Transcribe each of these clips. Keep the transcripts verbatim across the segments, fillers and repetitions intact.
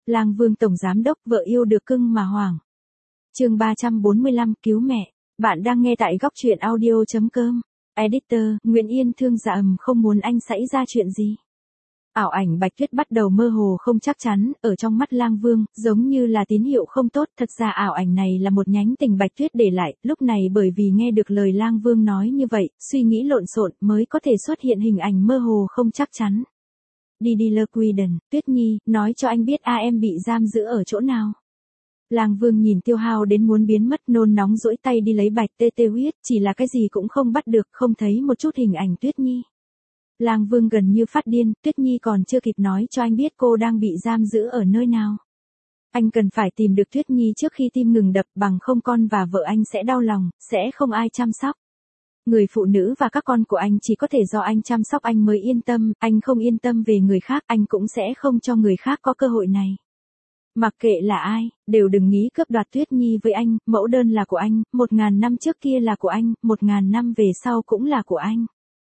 Lang Vương tổng giám đốc vợ yêu được cưng mà hoảng. Chương ba trăm bốn mươi lăm cứu mẹ. Bạn đang nghe tại góc truyện audio chấm com. Editor, Nguyễn Yên Thương dạ ầm không muốn anh xảy ra chuyện gì. Ảo ảnh Bạch Tuyết bắt đầu mơ hồ không chắc chắn, ở trong mắt Lang Vương, giống như là tín hiệu không tốt. Thật ra ảo ảnh này là một nhánh tình Bạch Tuyết để lại, lúc này bởi vì nghe được lời Lang Vương nói như vậy, suy nghĩ lộn xộn mới có thể xuất hiện hình ảnh mơ hồ không chắc chắn. Đi đi lơ quy đần, Tuyết Nhi, nói cho anh biết a em bị giam giữ ở chỗ nào. Lang Vương nhìn tiêu hao đến muốn biến mất, nôn nóng duỗi tay đi lấy bạch tê tê huyết, chỉ là cái gì cũng không bắt được, không thấy một chút hình ảnh Tuyết Nhi. Lang Vương gần như phát điên, Tuyết Nhi còn chưa kịp nói cho anh biết cô đang bị giam giữ ở nơi nào. Anh cần phải tìm được Tuyết Nhi trước khi tim ngừng đập, bằng không con và vợ anh sẽ đau lòng, sẽ không ai chăm sóc. Người phụ nữ và các con của anh chỉ có thể do anh chăm sóc anh mới yên tâm, anh không yên tâm về người khác, anh cũng sẽ không cho người khác có cơ hội này. Mặc kệ là ai, đều đừng nghĩ cướp đoạt Tuyết Nhi với anh, mẫu đơn là của anh, một ngàn năm trước kia là của anh, một ngàn năm về sau cũng là của anh.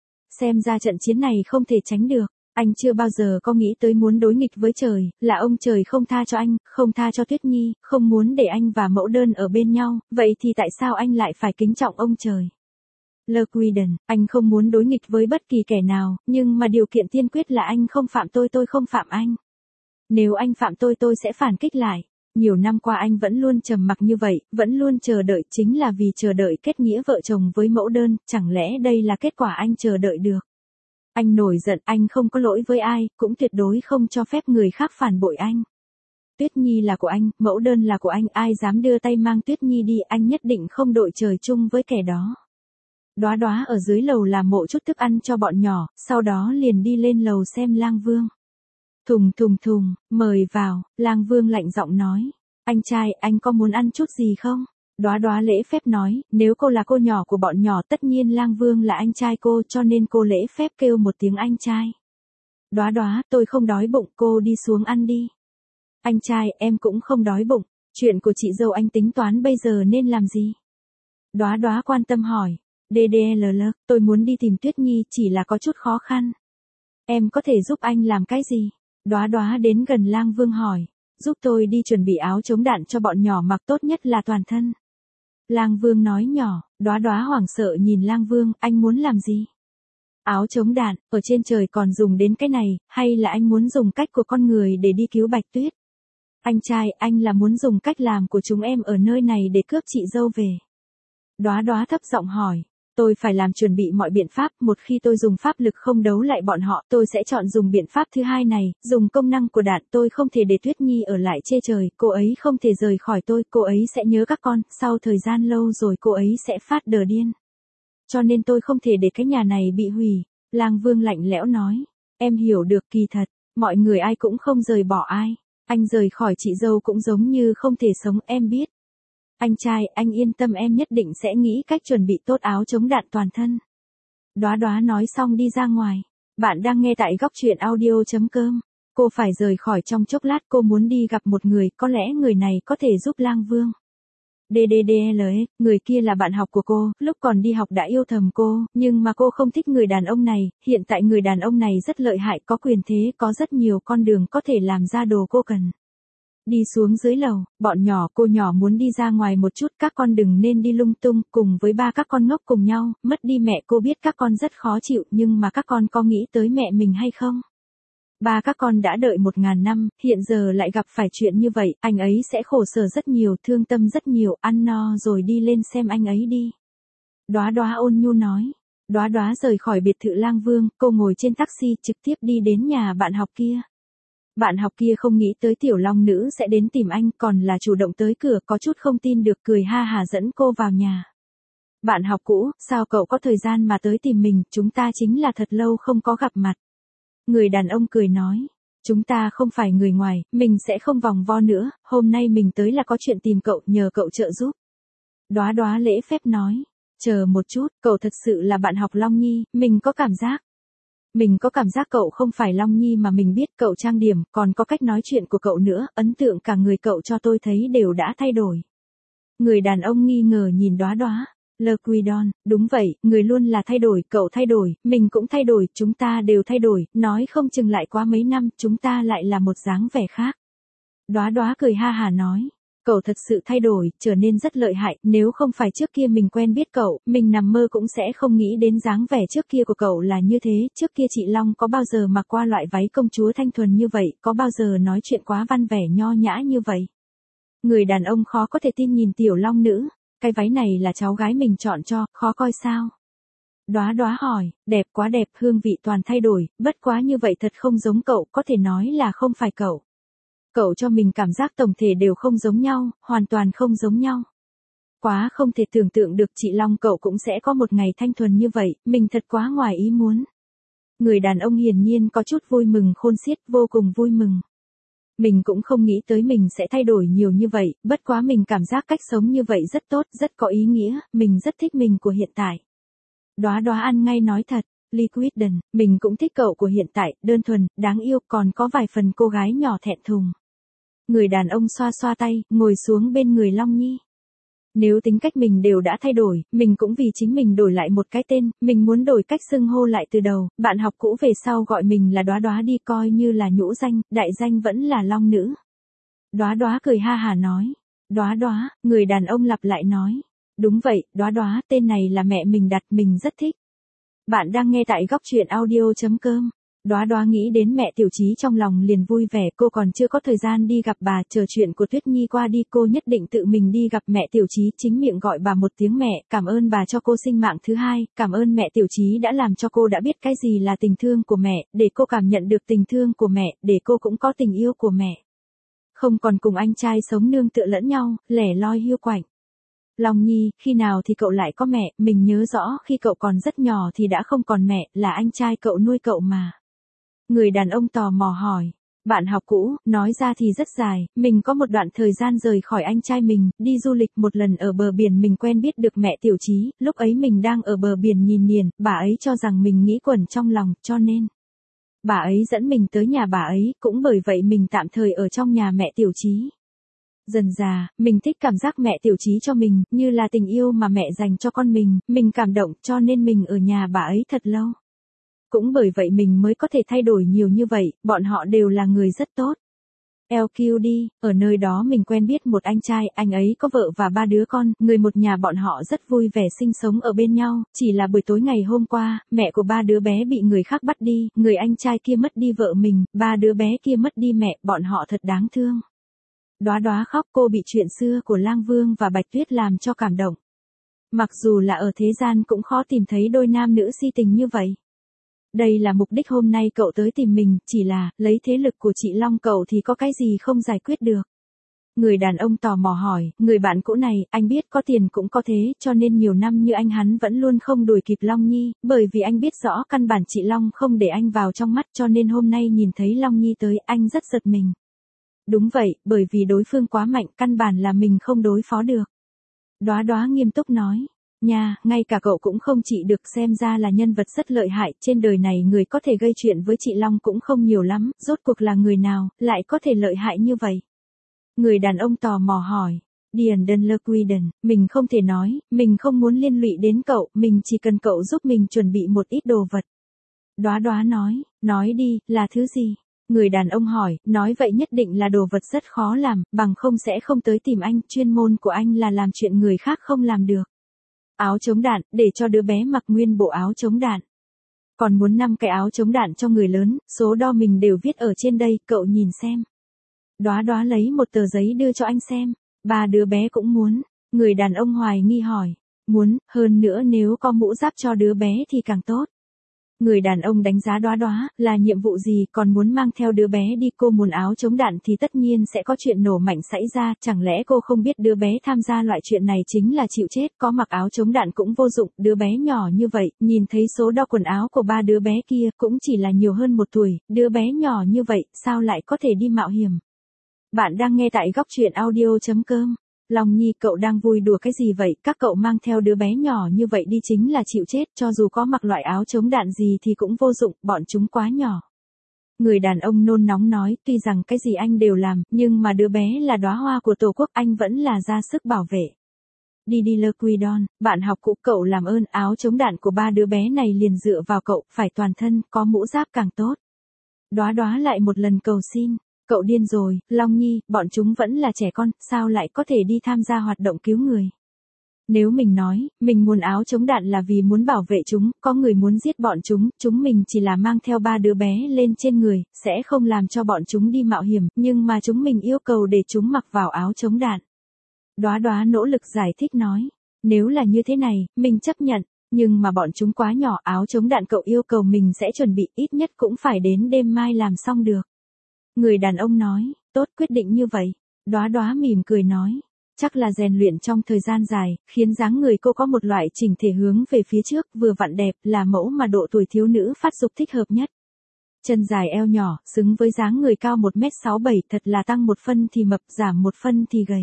Xem ra trận chiến này không thể tránh được, anh chưa bao giờ có nghĩ tới muốn đối nghịch với trời, là ông trời không tha cho anh, không tha cho Tuyết Nhi, không muốn để anh và mẫu đơn ở bên nhau, vậy thì tại sao anh lại phải kính trọng ông trời? Lơ Quy Đần, anh không muốn đối nghịch với bất kỳ kẻ nào, nhưng mà điều kiện tiên quyết là anh không phạm tôi tôi không phạm anh. Nếu anh phạm tôi tôi sẽ phản kích lại. Nhiều năm qua anh vẫn luôn trầm mặc như vậy, vẫn luôn chờ đợi, chính là vì chờ đợi kết nghĩa vợ chồng với mẫu đơn, chẳng lẽ đây là kết quả anh chờ đợi được. Anh nổi giận, anh không có lỗi với ai, cũng tuyệt đối không cho phép người khác phản bội anh. Tuyết Nhi là của anh, mẫu đơn là của anh, ai dám đưa tay mang Tuyết Nhi đi, anh nhất định không đội trời chung với kẻ đó. Đóa Đóa ở dưới lầu làm mộ chút thức ăn cho bọn nhỏ, sau đó liền đi lên lầu xem Lang Vương. Thùng thùng thùng, mời vào, Lang Vương lạnh giọng nói. Anh trai, anh có muốn ăn chút gì không? Đóa Đóa lễ phép nói, nếu cô là cô nhỏ của bọn nhỏ tất nhiên Lang Vương là anh trai cô cho nên cô lễ phép kêu một tiếng anh trai. Đóa Đóa, tôi không đói bụng, cô đi xuống ăn đi. Anh trai, em cũng không đói bụng, chuyện của chị dâu anh tính toán bây giờ nên làm gì? Đóa Đóa quan tâm hỏi. đê đê lờ lờ, tôi muốn đi tìm Tuyết Nhi, chỉ là có chút khó khăn. Em có thể giúp anh làm cái gì? Đóa Đóa đến gần Lang Vương hỏi. Giúp tôi đi chuẩn bị áo chống đạn cho bọn nhỏ mặc, tốt nhất là toàn thân. Lang Vương nói nhỏ. Đóa Đóa hoảng sợ nhìn Lang Vương, anh muốn làm gì? Áo chống đạn, ở trên trời còn dùng đến cái này, hay là anh muốn dùng cách của con người để đi cứu Bạch Tuyết? Anh trai, anh là muốn dùng cách làm của chúng em ở nơi này để cướp chị dâu về. Đóa Đóa thấp giọng hỏi. Tôi phải làm chuẩn bị mọi biện pháp, một khi tôi dùng pháp lực không đấu lại bọn họ, tôi sẽ chọn dùng biện pháp thứ hai này, dùng công năng của đạn, tôi không thể để Tuyết Nhi ở lại chê trời, cô ấy không thể rời khỏi tôi, cô ấy sẽ nhớ các con, sau thời gian lâu rồi cô ấy sẽ phát đờ điên. Cho nên tôi không thể để cái nhà này bị hủy. Lang Vương lạnh lẽo nói, em hiểu được, kỳ thật, mọi người ai cũng không rời bỏ ai, anh rời khỏi chị dâu cũng giống như không thể sống, em biết. Anh trai, anh yên tâm, em nhất định sẽ nghĩ cách chuẩn bị tốt áo chống đạn toàn thân. Đóa Đóa nói xong đi ra ngoài. Bạn đang nghe tại góc truyện audio chấm com. Cô phải rời khỏi trong chốc lát, cô muốn đi gặp một người, có lẽ người này có thể giúp Lang Vương. đê đê đê lờ, người kia là bạn học của cô, lúc còn đi học đã yêu thầm cô, nhưng mà cô không thích người đàn ông này, hiện tại người đàn ông này rất lợi hại, có quyền thế, có rất nhiều con đường có thể làm ra đồ cô cần. Đi xuống dưới lầu, bọn nhỏ, cô nhỏ muốn đi ra ngoài một chút, các con đừng nên đi lung tung, cùng với ba các con ngốc cùng nhau, mất đi mẹ, cô biết các con rất khó chịu, nhưng mà các con có nghĩ tới mẹ mình hay không? Ba các con đã đợi một ngàn năm, hiện giờ lại gặp phải chuyện như vậy, anh ấy sẽ khổ sở rất nhiều, thương tâm rất nhiều, ăn no rồi đi lên xem anh ấy đi. Đóa Đóa ôn nhu nói. Đóa Đóa rời khỏi biệt thự Lang Vương, cô ngồi trên taxi trực tiếp đi đến nhà bạn học kia. Bạn học kia không nghĩ tới tiểu long nữ sẽ đến tìm anh, còn là chủ động tới cửa, có chút không tin được, cười ha hà dẫn cô vào nhà. Bạn học cũ, sao cậu có thời gian mà tới tìm mình, chúng ta chính là thật lâu không có gặp mặt. Người đàn ông cười nói, chúng ta không phải người ngoài, mình sẽ không vòng vo nữa, hôm nay mình tới là có chuyện tìm cậu, nhờ cậu trợ giúp. Đóa Đóa lễ phép nói, chờ một chút, cậu thật sự là bạn học Long Nhi, mình có cảm giác. Mình có cảm giác cậu không phải Long Nhi mà mình biết, cậu trang điểm, còn có cách nói chuyện của cậu nữa, ấn tượng cả người cậu cho tôi thấy đều đã thay đổi. Người đàn ông nghi ngờ nhìn Đóa Đóa. Lơ Quy Đon, đúng vậy, người luôn là thay đổi, cậu thay đổi, mình cũng thay đổi, chúng ta đều thay đổi, nói không chừng lại quá mấy năm, chúng ta lại là một dáng vẻ khác. Đóa Đóa cười ha hả nói. Cậu thật sự thay đổi, trở nên rất lợi hại, nếu không phải trước kia mình quen biết cậu, mình nằm mơ cũng sẽ không nghĩ đến dáng vẻ trước kia của cậu là như thế, trước kia chị Long có bao giờ mặc qua loại váy công chúa thanh thuần như vậy, có bao giờ nói chuyện quá văn vẻ nho nhã như vậy. Người đàn ông khó có thể tin nhìn tiểu Long nữ, cái váy này là cháu gái mình chọn cho, khó coi sao? Đóa Đóa hỏi, đẹp quá đẹp, hương vị toàn thay đổi, bất quá như vậy thật không giống cậu, có thể nói là không phải cậu. Cậu cho mình cảm giác tổng thể đều không giống nhau, hoàn toàn không giống nhau. Quá không thể tưởng tượng được chị Long cậu cũng sẽ có một ngày thanh thuần như vậy, mình thật quá ngoài ý muốn. Người đàn ông hiển nhiên có chút vui mừng khôn xiết, vô cùng vui mừng. Mình cũng không nghĩ tới mình sẽ thay đổi nhiều như vậy, bất quá mình cảm giác cách sống như vậy rất tốt, rất có ý nghĩa, mình rất thích mình của hiện tại. Đóa Đóa ăn ngay nói thật, Liquidden, mình cũng thích cậu của hiện tại, đơn thuần, đáng yêu, còn có vài phần cô gái nhỏ thẹn thùng. Người đàn ông xoa xoa tay, ngồi xuống bên người Long Nhi. Nếu tính cách mình đều đã thay đổi, mình cũng vì chính mình đổi lại một cái tên, mình muốn đổi cách xưng hô lại từ đầu, bạn học cũ về sau gọi mình là Đóa Đóa đi coi như là nhũ danh, đại danh vẫn là Long nữ. Đóa Đóa cười ha hả nói. Đóa Đóa, người đàn ông lặp lại nói. Đúng vậy, Đóa Đóa, tên này là mẹ mình đặt, mình rất thích. Bạn đang nghe tại góc truyện audio chấm com. Đóa Đóa nghĩ đến mẹ Tiểu Chí trong lòng liền vui vẻ, cô còn chưa có thời gian đi gặp bà, chờ chuyện của Tuyết Nhi qua đi cô nhất định tự mình đi gặp mẹ Tiểu Chí, chính miệng gọi bà một tiếng mẹ, cảm ơn bà cho cô sinh mạng thứ hai, cảm ơn mẹ Tiểu Chí đã làm cho cô đã biết cái gì là tình thương của mẹ, để cô cảm nhận được tình thương của mẹ, để cô cũng có tình yêu của mẹ. Không còn cùng anh trai sống nương tựa lẫn nhau, lẻ loi hiu quạnh. Long Nhi, khi nào thì cậu lại có mẹ, mình nhớ rõ khi cậu còn rất nhỏ thì đã không còn mẹ, là anh trai cậu nuôi cậu mà. Người đàn ông tò mò hỏi, bạn học cũ, nói ra thì rất dài, mình có một đoạn thời gian rời khỏi anh trai mình, đi du lịch một lần ở bờ biển mình quen biết được mẹ Tiểu Chí, lúc ấy mình đang ở bờ biển nhìn niền, bà ấy cho rằng mình nghĩ quẩn trong lòng, cho nên. Bà ấy dẫn mình tới nhà bà ấy, cũng bởi vậy mình tạm thời ở trong nhà mẹ Tiểu Chí. Dần dà, mình thích cảm giác mẹ Tiểu Chí cho mình, như là tình yêu mà mẹ dành cho con mình, mình cảm động cho nên mình ở nhà bà ấy thật lâu. Cũng bởi vậy mình mới có thể thay đổi nhiều như vậy, bọn họ đều là người rất tốt. lờ quy đê, ở nơi đó mình quen biết một anh trai, anh ấy có vợ và ba đứa con, người một nhà bọn họ rất vui vẻ sinh sống ở bên nhau, chỉ là buổi tối ngày hôm qua, mẹ của ba đứa bé bị người khác bắt đi, người anh trai kia mất đi vợ mình, ba đứa bé kia mất đi mẹ, bọn họ thật đáng thương. Đóa Đóa khóc, cô bị chuyện xưa của Lang Vương và Bạch Tuyết làm cho cảm động. Mặc dù là ở thế gian cũng khó tìm thấy đôi nam nữ si tình như vậy. Đây là mục đích hôm nay cậu tới tìm mình, chỉ là, lấy thế lực của chị Long cậu thì có cái gì không giải quyết được. Người đàn ông tò mò hỏi, người bạn cũ này, anh biết có tiền cũng có thế, cho nên nhiều năm như anh hắn vẫn luôn không đuổi kịp Long Nhi, bởi vì anh biết rõ căn bản chị Long không để anh vào trong mắt cho nên hôm nay nhìn thấy Long Nhi tới, anh rất giật mình. Đúng vậy, bởi vì đối phương quá mạnh, căn bản là mình không đối phó được. Đóa Đóa nghiêm túc nói. Nha, ngay cả cậu cũng không trị được, xem ra là nhân vật rất lợi hại, trên đời này người có thể gây chuyện với chị Long cũng không nhiều lắm, rốt cuộc là người nào, lại có thể lợi hại như vậy. Người đàn ông tò mò hỏi, Điền Đơn Lơ Quy Đần, mình không thể nói, mình không muốn liên lụy đến cậu, mình chỉ cần cậu giúp mình chuẩn bị một ít đồ vật. Đóa Đóa nói, nói đi, là thứ gì? Người đàn ông hỏi, nói vậy nhất định là đồ vật rất khó làm, bằng không sẽ không tới tìm anh, chuyên môn của anh là làm chuyện người khác không làm được. Áo chống đạn, để cho đứa bé mặc nguyên bộ áo chống đạn. Còn muốn năm cái áo chống đạn cho người lớn, số đo mình đều viết ở trên đây, cậu nhìn xem. Đóa Đóa lấy một tờ giấy đưa cho anh xem, ba đứa bé cũng muốn. Người đàn ông hoài nghi hỏi, muốn, hơn nữa nếu có mũ giáp cho đứa bé thì càng tốt. Người đàn ông đánh giá Đóa Đóa, là nhiệm vụ gì, còn muốn mang theo đứa bé đi, cô muốn áo chống đạn thì tất nhiên sẽ có chuyện nổ mạnh xảy ra, chẳng lẽ cô không biết đứa bé tham gia loại chuyện này chính là chịu chết, có mặc áo chống đạn cũng vô dụng, đứa bé nhỏ như vậy, nhìn thấy số đo quần áo của ba đứa bé kia, cũng chỉ là nhiều hơn một tuổi, đứa bé nhỏ như vậy, sao lại có thể đi mạo hiểm. Bạn đang nghe tại góc truyện audio chấm com. Long Nhi, cậu đang vui đùa cái gì vậy, các cậu mang theo đứa bé nhỏ như vậy đi chính là chịu chết, cho dù có mặc loại áo chống đạn gì thì cũng vô dụng, bọn chúng quá nhỏ. Người đàn ông nôn nóng nói, tuy rằng cái gì anh đều làm, nhưng mà đứa bé là đóa hoa của Tổ quốc, anh vẫn là ra sức bảo vệ. Đi đi Lơ Quy Đon, bạn học cũ, cậu làm ơn, áo chống đạn của ba đứa bé này liền dựa vào cậu, phải toàn thân, có mũ giáp càng tốt. Đóa Đóa lại một lần cầu xin. Cậu điên rồi, Long Nhi, bọn chúng vẫn là trẻ con, sao lại có thể đi tham gia hoạt động cứu người. Nếu mình nói, mình muốn áo chống đạn là vì muốn bảo vệ chúng, có người muốn giết bọn chúng, chúng mình chỉ là mang theo ba đứa bé lên trên người, sẽ không làm cho bọn chúng đi mạo hiểm, nhưng mà chúng mình yêu cầu để chúng mặc vào áo chống đạn. Đóa Đóa nỗ lực giải thích nói, nếu là như thế này, mình chấp nhận, nhưng mà bọn chúng quá nhỏ, áo chống đạn cậu yêu cầu mình sẽ chuẩn bị ít nhất cũng phải đến đêm mai làm xong được. Người đàn ông nói, tốt, quyết định như vậy. Đóa Đóa mỉm cười nói, chắc là rèn luyện trong thời gian dài, khiến dáng người cô có một loại chỉnh thể hướng về phía trước, vừa vặn đẹp, là mẫu mà độ tuổi thiếu nữ phát dục thích hợp nhất. Chân dài eo nhỏ, xứng với dáng người cao một mét sáu bảy, thật là tăng một phân thì mập, giảm một phân thì gầy.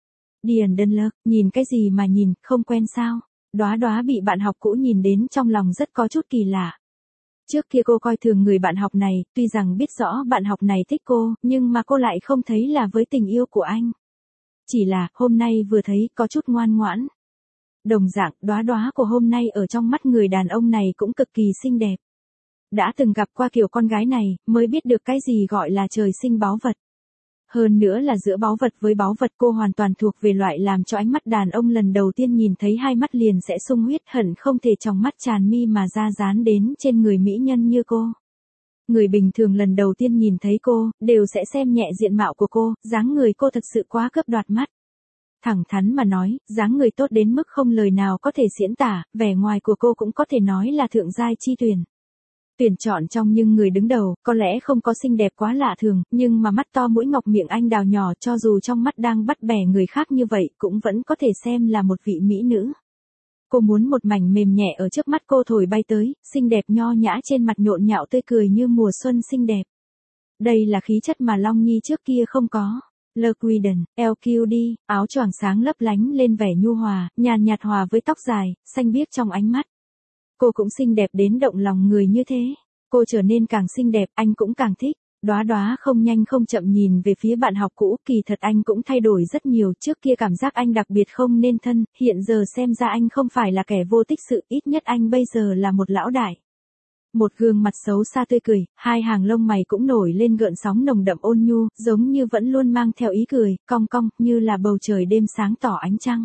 Điền Đơn Lơ, nhìn cái gì mà nhìn, không quen sao? Đóa Đóa bị bạn học cũ nhìn đến trong lòng rất có chút kỳ lạ. Trước kia cô coi thường người bạn học này, tuy rằng biết rõ bạn học này thích cô, nhưng mà cô lại không thấy là với tình yêu của anh. Chỉ là, hôm nay vừa thấy, có chút ngoan ngoãn. Đồng dạng, Đóa Đóa của hôm nay ở trong mắt người đàn ông này cũng cực kỳ xinh đẹp. Đã từng gặp qua kiểu con gái này, mới biết được cái gì gọi là trời sinh báu vật. Hơn nữa là giữa báu vật với báu vật, cô hoàn toàn thuộc về loại làm cho ánh mắt đàn ông lần đầu tiên nhìn thấy hai mắt liền sẽ sung huyết, hận không thể trong mắt tràn mi mà ra dán đến trên người mỹ nhân như cô. Người bình thường lần đầu tiên nhìn thấy cô, đều sẽ xem nhẹ diện mạo của cô, dáng người cô thật sự quá cướp đoạt mắt. Thẳng thắn mà nói, dáng người tốt đến mức không lời nào có thể diễn tả, vẻ ngoài của cô cũng có thể nói là thượng giai chi tuyển. Tuyển chọn trong những người đứng đầu, có lẽ không có xinh đẹp quá lạ thường, nhưng mà mắt to mũi ngọc miệng anh đào nhỏ, cho dù trong mắt đang bắt bẻ người khác như vậy, cũng vẫn có thể xem là một vị mỹ nữ. Cô muốn một mảnh mềm nhẹ ở trước mắt cô thổi bay tới, xinh đẹp nho nhã trên mặt nhộn nhạo tươi cười như mùa xuân xinh đẹp. Đây là khí chất mà Long Nhi trước kia không có. Le Quiden, L Q D, áo choàng sáng lấp lánh lên vẻ nhu hòa, nhàn nhạt hòa với tóc dài, xanh biếc trong ánh mắt. Cô cũng xinh đẹp đến động lòng người như thế. Cô trở nên càng xinh đẹp, anh cũng càng thích. Đóa Đóa không nhanh không chậm nhìn về phía bạn học cũ, kỳ thật anh cũng thay đổi rất nhiều, trước kia cảm giác anh đặc biệt không nên thân, hiện giờ xem ra anh không phải là kẻ vô tích sự, ít nhất anh bây giờ là một lão đại. Một gương mặt xấu xa tươi cười, hai hàng lông mày cũng nổi lên gợn sóng nồng đậm ôn nhu, giống như vẫn luôn mang theo ý cười, cong cong, như là bầu trời đêm sáng tỏ ánh trăng.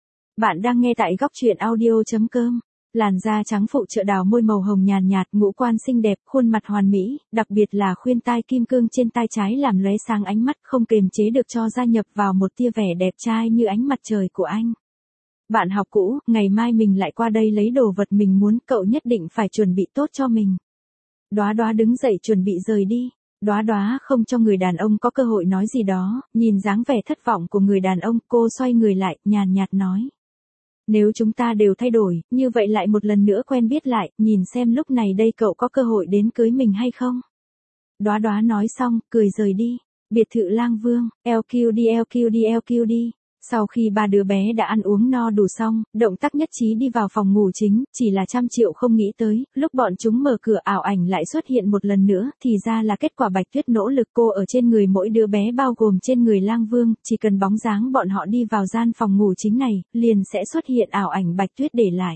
Bạn đang nghe tại góc truyện audio chấm com. Làn da trắng phụ trợ đào môi màu hồng nhàn nhạt, ngũ quan xinh đẹp, khuôn mặt hoàn mỹ, đặc biệt là khuyên tai kim cương trên tai trái làm lóe sáng ánh mắt, không kềm chế được cho gia nhập vào một tia vẻ đẹp trai như ánh mặt trời của anh. Bạn học cũ, ngày mai mình lại qua đây lấy đồ vật mình muốn, cậu nhất định phải chuẩn bị tốt cho mình. Đóa Đóa đứng dậy chuẩn bị rời đi. Đóa Đóa không cho người đàn ông có cơ hội nói gì đó, nhìn dáng vẻ thất vọng của người đàn ông, cô xoay người lại, nhàn nhạt nói. Nếu chúng ta đều thay đổi, như vậy lại một lần nữa quen biết lại, nhìn xem lúc này đây cậu có cơ hội đến cưới mình hay không. Đóa Đóa nói xong, cười rời đi. Biệt thự Lang Vương, L Q D L Q D L Q D. Sau khi ba đứa bé đã ăn uống no đủ xong, động tác nhất trí đi vào phòng ngủ chính, chỉ là trăm triệu không nghĩ tới, lúc bọn chúng mở cửa ảo ảnh lại xuất hiện một lần nữa, thì ra là kết quả Bạch Tuyết nỗ lực cô ở trên người mỗi đứa bé bao gồm trên người Lang Vương, chỉ cần bóng dáng bọn họ đi vào gian phòng ngủ chính này, liền sẽ xuất hiện ảo ảnh Bạch Tuyết để lại.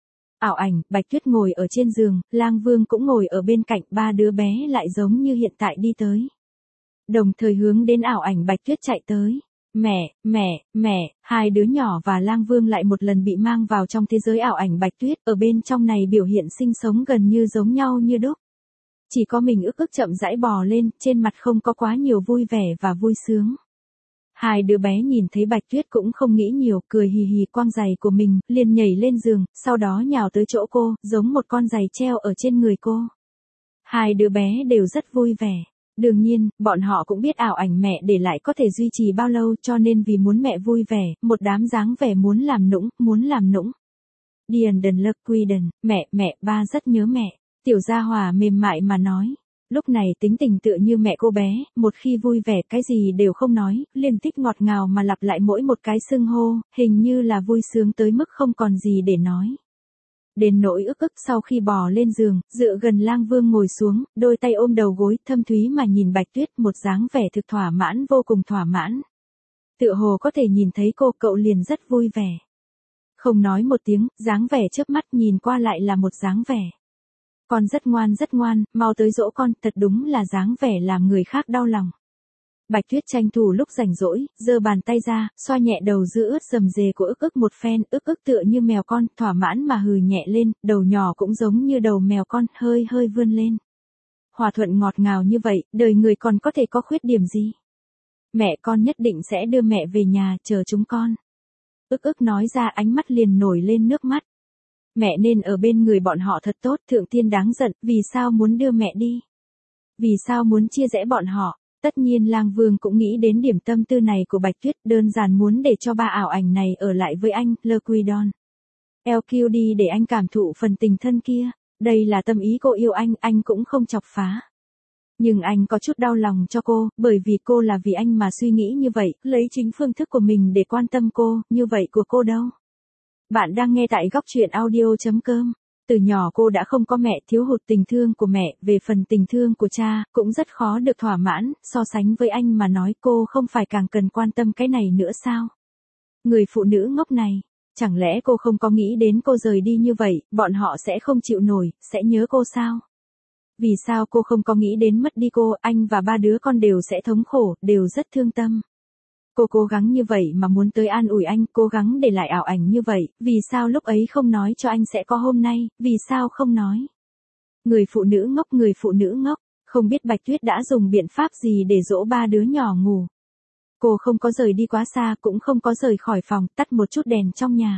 Ảo ảnh, Bạch Tuyết ngồi ở trên giường, Lang Vương cũng ngồi ở bên cạnh, ba đứa bé lại giống như hiện tại đi tới. Đồng thời hướng đến ảo ảnh Bạch Tuyết chạy tới. Mẹ, mẹ, mẹ, hai đứa nhỏ và Lang Vương lại một lần bị mang vào trong thế giới ảo ảnh Bạch Tuyết, ở bên trong này biểu hiện sinh sống gần như giống nhau như đúc. Chỉ có mình ức ức chậm rãi bò lên, trên mặt không có quá nhiều vui vẻ và vui sướng. Hai đứa bé nhìn thấy Bạch Tuyết cũng không nghĩ nhiều, cười hì hì quăng giày của mình, liền nhảy lên giường, sau đó nhào tới chỗ cô, giống một con giày treo ở trên người cô. Hai đứa bé đều rất vui vẻ. Đương nhiên, bọn họ cũng biết ảo ảnh mẹ để lại có thể duy trì bao lâu, cho nên vì muốn mẹ vui vẻ, một đám dáng vẻ muốn làm nũng, muốn làm nũng. Điền Đơn Lơ Quiden, mẹ, mẹ, ba rất nhớ mẹ. Tiểu Gia Hòa mềm mại mà nói. Lúc này tính tình tựa như mẹ cô bé, một khi vui vẻ cái gì đều không nói, liên tiếp ngọt ngào mà lặp lại mỗi một cái xưng hô, hình như là vui sướng tới mức không còn gì để nói. Đến nỗi ức ức sau khi bò lên giường, dựa gần Lang Vương ngồi xuống, đôi tay ôm đầu gối, thâm thúy mà nhìn Bạch Tuyết, một dáng vẻ thực thỏa mãn vô cùng thỏa mãn. Tựa hồ có thể nhìn thấy cô, cậu liền rất vui vẻ. Không nói một tiếng, dáng vẻ chớp mắt nhìn qua lại là một dáng vẻ. Con rất ngoan rất ngoan, mau tới dỗ con, thật đúng là dáng vẻ làm người khác đau lòng. Bạch Tuyết tranh thủ lúc rảnh rỗi, giơ bàn tay ra, xoa nhẹ đầu giữ ướt rầm rề của ức ức một phen, ức ức tựa như mèo con, thỏa mãn mà hừ nhẹ lên, đầu nhỏ cũng giống như đầu mèo con, hơi hơi vươn lên. Hòa thuận ngọt ngào như vậy, đời người còn có thể có khuyết điểm gì? Mẹ con nhất định sẽ đưa mẹ về nhà, chờ chúng con. Ức ức nói ra, ánh mắt liền nổi lên nước mắt. Mẹ nên ở bên người bọn họ thật tốt, thượng tiên đáng giận, vì sao muốn đưa mẹ đi? Vì sao muốn chia rẽ bọn họ? Tất nhiên Lang Vương cũng nghĩ đến điểm tâm tư này của Bạch Tuyết, đơn giản muốn để cho ba ảo ảnh này ở lại với anh, Le Quidon. lờ quy đi để anh cảm thụ phần tình thân kia, đây là tâm ý cô yêu anh, anh cũng không chọc phá. Nhưng anh có chút đau lòng cho cô, bởi vì cô là vì anh mà suy nghĩ như vậy, lấy chính phương thức của mình để quan tâm cô, như vậy của cô đâu. Bạn đang nghe tại góc truyện audio chấm com. Từ nhỏ cô đã không có mẹ, thiếu hụt tình thương của mẹ, về phần tình thương của cha, cũng rất khó được thỏa mãn, so sánh với anh mà nói cô không phải càng cần quan tâm cái này nữa sao? Người phụ nữ ngốc này, chẳng lẽ cô không có nghĩ đến cô rời đi như vậy, bọn họ sẽ không chịu nổi, sẽ nhớ cô sao? Vì sao cô không có nghĩ đến mất đi cô, anh và ba đứa con đều sẽ thống khổ, đều rất thương tâm. Cô cố gắng như vậy mà muốn tới an ủi anh, cố gắng để lại ảo ảnh như vậy, vì sao lúc ấy không nói cho anh sẽ có hôm nay, vì sao không nói? Người phụ nữ ngốc, người phụ nữ ngốc, không biết Bạch Tuyết đã dùng biện pháp gì để dỗ ba đứa nhỏ ngủ. Cô không có rời đi quá xa, cũng không có rời khỏi phòng, tắt một chút đèn trong nhà.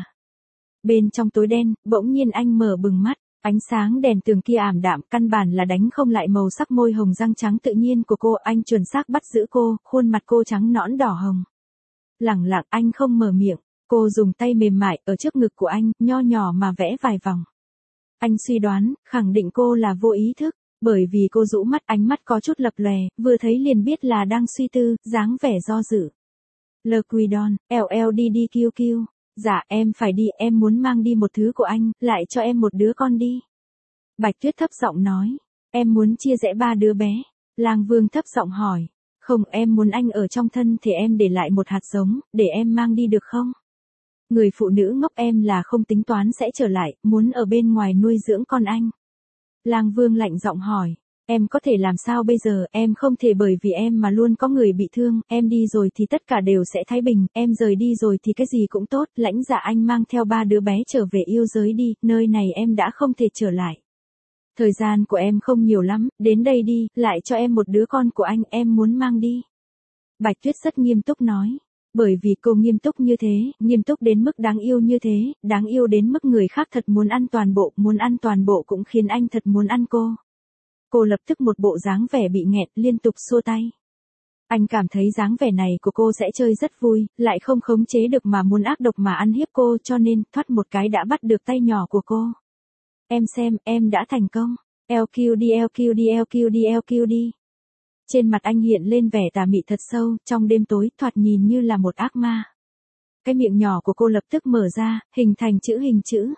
Bên trong tối đen, bỗng nhiên anh mở bừng mắt, ánh sáng đèn tường kia ảm đạm, căn bản là đánh không lại màu sắc môi hồng răng trắng tự nhiên của cô, anh chuẩn xác bắt giữ cô, khuôn mặt cô trắng nõn đỏ hồng. Lẳng lặng anh không mở miệng, cô dùng tay mềm mại ở trước ngực của anh, nho nhỏ mà vẽ vài vòng. Anh suy đoán, khẳng định cô là vô ý thức, bởi vì cô rũ mắt, ánh mắt có chút lập lòe, vừa thấy liền biết là đang suy tư, dáng vẻ do dự. Le Quidon, lờ lờ đê đê quy quy, dạ em phải đi, em muốn mang đi một thứ của anh, lại cho em một đứa con đi. Bạch Tuyết thấp giọng nói, em muốn chia rẽ ba đứa bé. Lang Vương thấp giọng hỏi, không, em muốn anh ở trong thân thì em để lại một hạt giống, để em mang đi được không? Người phụ nữ ngốc, em là không tính toán sẽ trở lại, muốn ở bên ngoài nuôi dưỡng con anh. Lang Vương lạnh giọng hỏi, em có thể làm sao bây giờ, em không thể bởi vì em mà luôn có người bị thương, em đi rồi thì tất cả đều sẽ thái bình, em rời đi rồi thì cái gì cũng tốt, lãnh dạ anh mang theo ba đứa bé trở về yêu giới đi, nơi này em đã không thể trở lại. Thời gian của em không nhiều lắm, đến đây đi, lại cho em một đứa con của anh, em muốn mang đi. Bạch Tuyết rất nghiêm túc nói, bởi vì cô nghiêm túc như thế, nghiêm túc đến mức đáng yêu như thế, đáng yêu đến mức người khác thật muốn ăn toàn bộ, muốn ăn toàn bộ cũng khiến anh thật muốn ăn cô. Cô lập tức một bộ dáng vẻ bị nghẹt, liên tục xua tay. Anh cảm thấy dáng vẻ này của cô sẽ chơi rất vui, lại không khống chế được mà muốn ác độc mà ăn hiếp cô, cho nên, thoát một cái đã bắt được tay nhỏ của cô. Em xem, em đã thành công. lờ quy đê, lờ quy đê, lờ quy đê, lờ quy đê. Trên mặt anh hiện lên vẻ tà mị thật sâu, trong đêm tối, thoạt nhìn như là một ác ma. Cái miệng nhỏ của cô lập tức mở ra, hình thành chữ hình chữ.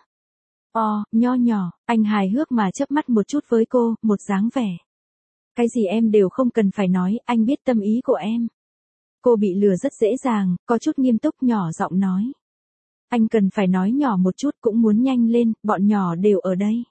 O, nho nhỏ, anh hài hước mà chớp mắt một chút với cô, một dáng vẻ. Cái gì em đều không cần phải nói, anh biết tâm ý của em. Cô bị lừa rất dễ dàng, có chút nghiêm túc nhỏ giọng nói. Anh cần phải nói nhỏ một chút, cũng muốn nhanh lên, bọn nhỏ đều ở đây.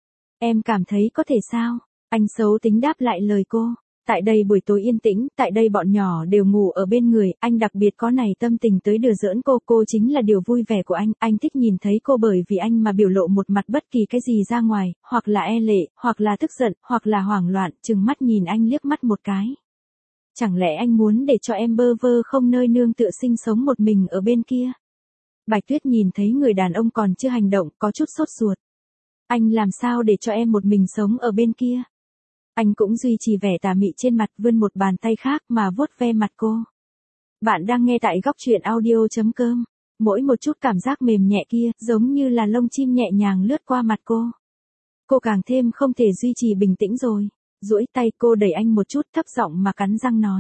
Em cảm thấy có thể sao? Anh xấu tính đáp lại lời cô. Tại đây buổi tối yên tĩnh, tại đây bọn nhỏ đều ngủ ở bên người, anh đặc biệt có này tâm tình tới đùa giỡn cô, cô chính là điều vui vẻ của anh, anh thích nhìn thấy cô bởi vì anh mà biểu lộ một mặt bất kỳ cái gì ra ngoài, hoặc là e lệ, hoặc là tức giận, hoặc là hoảng loạn, trừng mắt nhìn anh liếc mắt một cái. Chẳng lẽ anh muốn để cho em bơ vơ không nơi nương tựa sinh sống một mình ở bên kia? Bạch Tuyết nhìn thấy người đàn ông còn chưa hành động, có chút sốt ruột. Anh làm sao để cho em một mình sống ở bên kia? Anh cũng duy trì vẻ tà mị trên mặt, vươn một bàn tay khác mà vuốt ve mặt cô. Bạn đang nghe tại góc truyện audio chấm com. Mỗi một chút cảm giác mềm nhẹ kia, giống như là lông chim nhẹ nhàng lướt qua mặt cô. Cô càng thêm không thể duy trì bình tĩnh rồi. Duỗi tay cô đẩy anh một chút, thấp giọng mà cắn răng nói.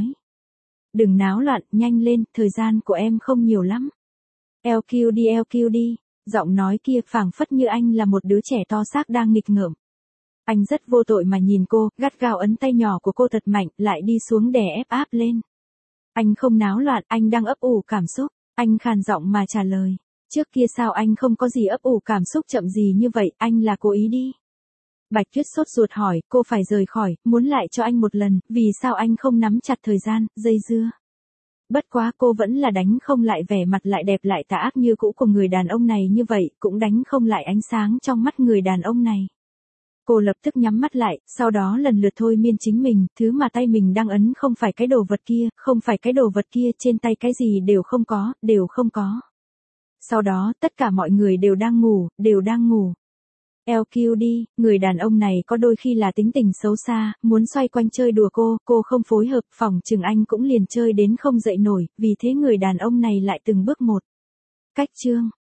Đừng náo loạn, nhanh lên, thời gian của em không nhiều lắm. lờ quy đê, lờ quy đê, giọng nói kia phảng phất như anh là một đứa trẻ to xác đang nghịch ngợm. Anh rất vô tội mà nhìn cô, gắt gao ấn tay nhỏ của cô thật mạnh, lại đi xuống đè ép áp lên. Anh không náo loạn, anh đang ấp ủ cảm xúc. Anh khàn giọng mà trả lời. Trước kia sao anh không có gì ấp ủ cảm xúc chậm gì như vậy, anh là cố ý đi. Bạch Tuyết sốt ruột hỏi, cô phải rời khỏi, muốn lại cho anh một lần, vì sao anh không nắm chặt thời gian, dây dưa. Bất quá cô vẫn là đánh không lại vẻ mặt lại đẹp lại tà ác như cũ của người đàn ông này như vậy, cũng đánh không lại ánh sáng trong mắt người đàn ông này. Cô lập tức nhắm mắt lại, sau đó lần lượt thôi miên chính mình, thứ mà tay mình đang ấn không phải cái đồ vật kia, không phải cái đồ vật kia, trên tay cái gì đều không có, đều không có. Sau đó, tất cả mọi người đều đang ngủ, đều đang ngủ. lờ quy đi, người đàn ông này có đôi khi là tính tình xấu xa, muốn xoay quanh chơi đùa cô, cô không phối hợp, phỏng chừng anh cũng liền chơi đến không dậy nổi, vì thế người đàn ông này lại từng bước một. Cách chương